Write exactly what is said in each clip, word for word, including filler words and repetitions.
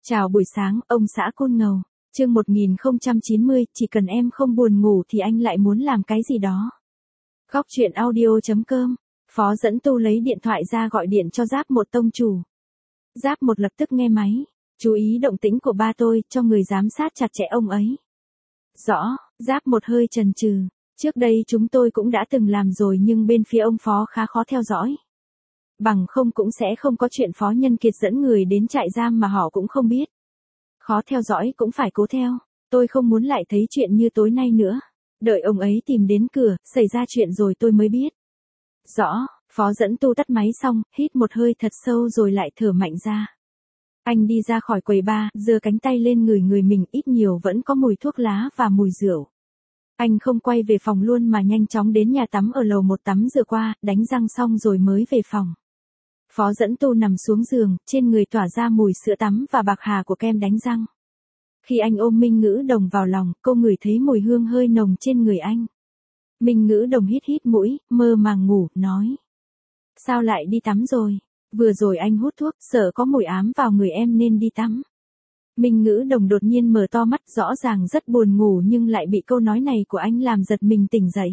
Chào buổi sáng, ông xã Côn Ngầu. Chương một nghìn không trăm chín mươi, chỉ cần em không buồn ngủ thì anh lại muốn làm cái gì đó. Góc truyện audio chấm com. Phó Dẫn Tu lấy điện thoại ra gọi điện cho Giáp Một tông chủ. Giáp Một lập tức nghe máy. Chú ý động tĩnh của ba tôi, cho người giám sát chặt chẽ ông ấy. Rõ, Giáp Một hơi chần chừ. Trước đây chúng tôi cũng đã từng làm rồi nhưng bên phía ông Phó khá khó theo dõi. Bằng không cũng sẽ không có chuyện Phó Nhân Kiệt dẫn người đến trại giam mà họ cũng không biết. Khó theo dõi cũng phải cố theo, tôi không muốn lại thấy chuyện như tối nay nữa. Đợi ông ấy tìm đến cửa, xảy ra chuyện rồi tôi mới biết. Rõ, Phó Dẫn Tu tắt máy xong, hít một hơi thật sâu rồi lại thở mạnh ra. Anh đi ra khỏi quầy bar, giơ cánh tay lên người người mình, ít nhiều vẫn có mùi thuốc lá và mùi rượu. Anh không quay về phòng luôn mà nhanh chóng đến nhà tắm ở lầu một tắm rửa qua, đánh răng xong rồi mới về phòng. Phó Dẫn Tu nằm xuống giường, trên người tỏa ra mùi sữa tắm và bạc hà của kem đánh răng. Khi anh ôm Minh Ngữ Đồng vào lòng, cô ngửi thấy mùi hương hơi nồng trên người anh. Minh Ngữ Đồng hít hít mũi, mơ màng ngủ, nói. Sao lại đi tắm rồi? Vừa rồi anh hút thuốc, sợ có mùi ám vào người em nên đi tắm. Minh Ngữ Đồng đột nhiên mở to mắt, rõ ràng rất buồn ngủ nhưng lại bị câu nói này của anh làm giật mình tỉnh dậy.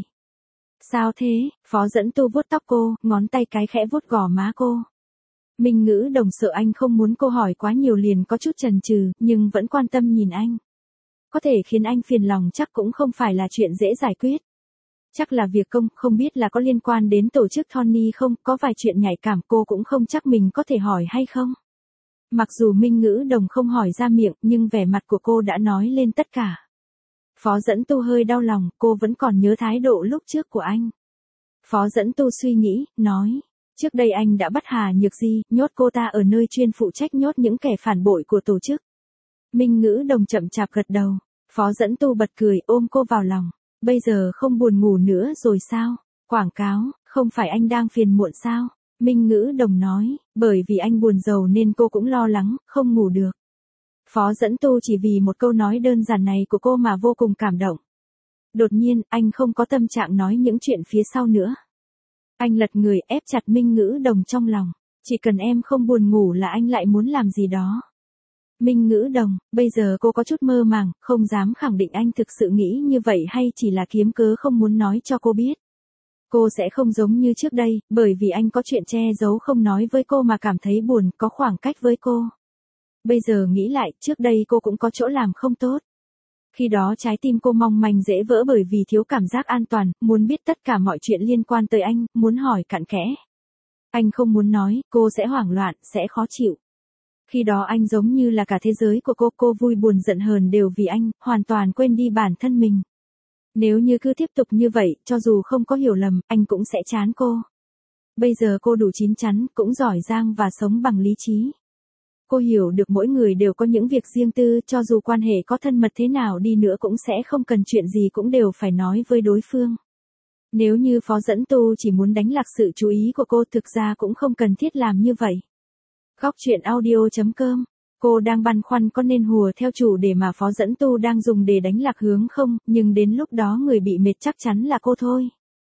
Sao thế? Phó Dẫn Tu vuốt tóc cô, ngón tay cái khẽ vuốt gò má cô. Minh Ngữ Đồng sợ anh không muốn cô hỏi quá nhiều liền có chút chần chừ, nhưng vẫn quan tâm nhìn anh. Có thể khiến anh phiền lòng chắc cũng không phải là chuyện dễ giải quyết. Chắc là việc công, không biết là có liên quan đến tổ chức Tony không, có vài chuyện nhạy cảm cô cũng không chắc mình có thể hỏi hay không. Mặc dù Minh Ngữ Đồng không hỏi ra miệng, nhưng vẻ mặt của cô đã nói lên tất cả. Phó Dẫn Tu hơi đau lòng, cô vẫn còn nhớ thái độ lúc trước của anh. Phó Dẫn Tu suy nghĩ, nói. Trước đây anh đã bắt Hà Nhược Di, nhốt cô ta ở nơi chuyên phụ trách nhốt những kẻ phản bội của tổ chức. Minh Ngữ Đồng chậm chạp gật đầu. Phó Dẫn Tu bật cười, ôm cô vào lòng. Bây giờ không buồn ngủ nữa rồi sao? Quảng cáo, không phải anh đang phiền muộn sao? Minh Ngữ Đồng nói, bởi vì anh buồn rầu nên cô cũng lo lắng, không ngủ được. Phó Dẫn Tu chỉ vì một câu nói đơn giản này của cô mà vô cùng cảm động. Đột nhiên, anh không có tâm trạng nói những chuyện phía sau nữa. Anh lật người, ép chặt Minh Ngữ Đồng trong lòng. Chỉ cần em không buồn ngủ là anh lại muốn làm gì đó. Minh Ngữ Đồng, bây giờ cô có chút mơ màng, không dám khẳng định anh thực sự nghĩ như vậy hay chỉ là kiếm cớ không muốn nói cho cô biết. Cô sẽ không giống như trước đây, bởi vì anh có chuyện che giấu không nói với cô mà cảm thấy buồn, có khoảng cách với cô. Bây giờ nghĩ lại, trước đây cô cũng có chỗ làm không tốt. Khi đó trái tim cô mong manh dễ vỡ bởi vì thiếu cảm giác an toàn, muốn biết tất cả mọi chuyện liên quan tới anh, muốn hỏi cặn kẽ. Anh không muốn nói, cô sẽ hoảng loạn, sẽ khó chịu. Khi đó anh giống như là cả thế giới của cô, cô vui buồn giận hờn đều vì anh, hoàn toàn quên đi bản thân mình. Nếu như cứ tiếp tục như vậy, cho dù không có hiểu lầm, anh cũng sẽ chán cô. Bây giờ cô đủ chín chắn, cũng giỏi giang và sống bằng lý trí. Cô hiểu được mỗi người đều có những việc riêng tư, cho dù quan hệ có thân mật thế nào đi nữa cũng sẽ không cần chuyện gì cũng đều phải nói với đối phương. Nếu như Phó Dẫn Tu chỉ muốn đánh lạc sự chú ý của cô thực ra cũng không cần thiết làm như vậy. Góc truyện audio chấm com. Cô đang băn khoăn có nên hùa theo chủ đề mà Phó Dẫn Tu đang dùng để đánh lạc hướng không, nhưng đến lúc đó người bị mệt chắc chắn là cô thôi.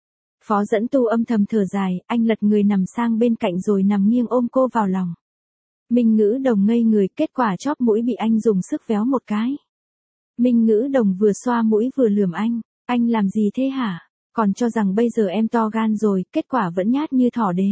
Phó Dẫn Tu âm thầm thở dài, anh lật người nằm sang bên cạnh rồi nằm nghiêng ôm cô vào lòng. Minh Ngữ Đồng ngây người, kết quả chóp mũi bị anh dùng sức véo một cái. Minh Ngữ Đồng vừa xoa mũi vừa lườm anh, anh làm gì thế hả? Còn cho rằng bây giờ em to gan rồi, kết quả vẫn nhát như thỏ đế.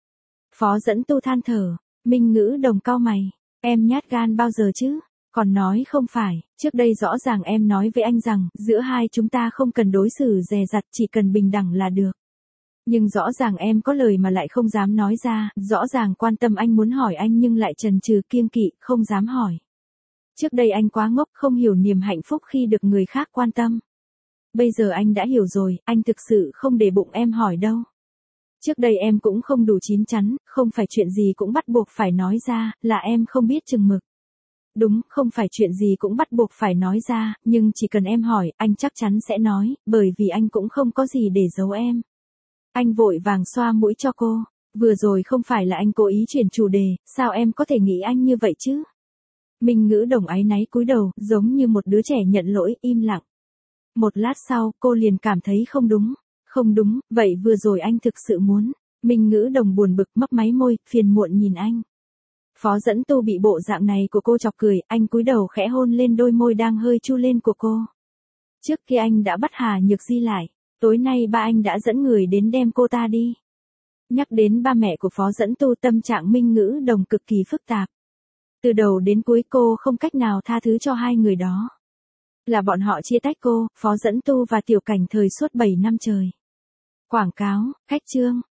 Phó Dẫn Tu than thở, Minh Ngữ Đồng cau mày, em nhát gan bao giờ chứ? Còn nói không phải, trước đây rõ ràng em nói với anh rằng, giữa hai chúng ta không cần đối xử dè dặt, chỉ cần bình đẳng là được. Nhưng rõ ràng em có lời mà lại không dám nói ra, rõ ràng quan tâm anh muốn hỏi anh nhưng lại chần chừ kiêng kỵ, không dám hỏi. Trước đây anh quá ngốc, không hiểu niềm hạnh phúc khi được người khác quan tâm. Bây giờ anh đã hiểu rồi, anh thực sự không để bụng em hỏi đâu. Trước đây em cũng không đủ chín chắn, không phải chuyện gì cũng bắt buộc phải nói ra, là em không biết chừng mực. Đúng, không phải chuyện gì cũng bắt buộc phải nói ra, nhưng chỉ cần em hỏi, anh chắc chắn sẽ nói, bởi vì anh cũng không có gì để giấu em. Anh vội vàng xoa mũi cho cô, vừa rồi không phải là anh cố ý chuyển chủ đề, sao em có thể nghĩ anh như vậy chứ? Minh Ngữ Đồng áy náy cúi đầu, giống như một đứa trẻ nhận lỗi, im lặng. Một lát sau, cô liền cảm thấy không đúng, không đúng, vậy vừa rồi anh thực sự muốn. Minh Ngữ Đồng buồn bực mấp máy môi, phiền muộn nhìn anh. Phó Dẫn Tu bị bộ dạng này của cô chọc cười, anh cúi đầu khẽ hôn lên đôi môi đang hơi chu lên của cô. Trước khi anh đã bắt Hà Nhược Di lại, tối nay ba anh đã dẫn người đến đem cô ta đi. Nhắc đến ba mẹ của Phó Dẫn Tu, tâm trạng Minh Ngữ Đồng cực kỳ phức tạp. Từ đầu đến cuối cô không cách nào tha thứ cho hai người đó. Là bọn họ chia tách cô, Phó Dẫn Tu và Tiểu Cảnh thời suốt bảy năm trời. Quảng cáo, khách trương,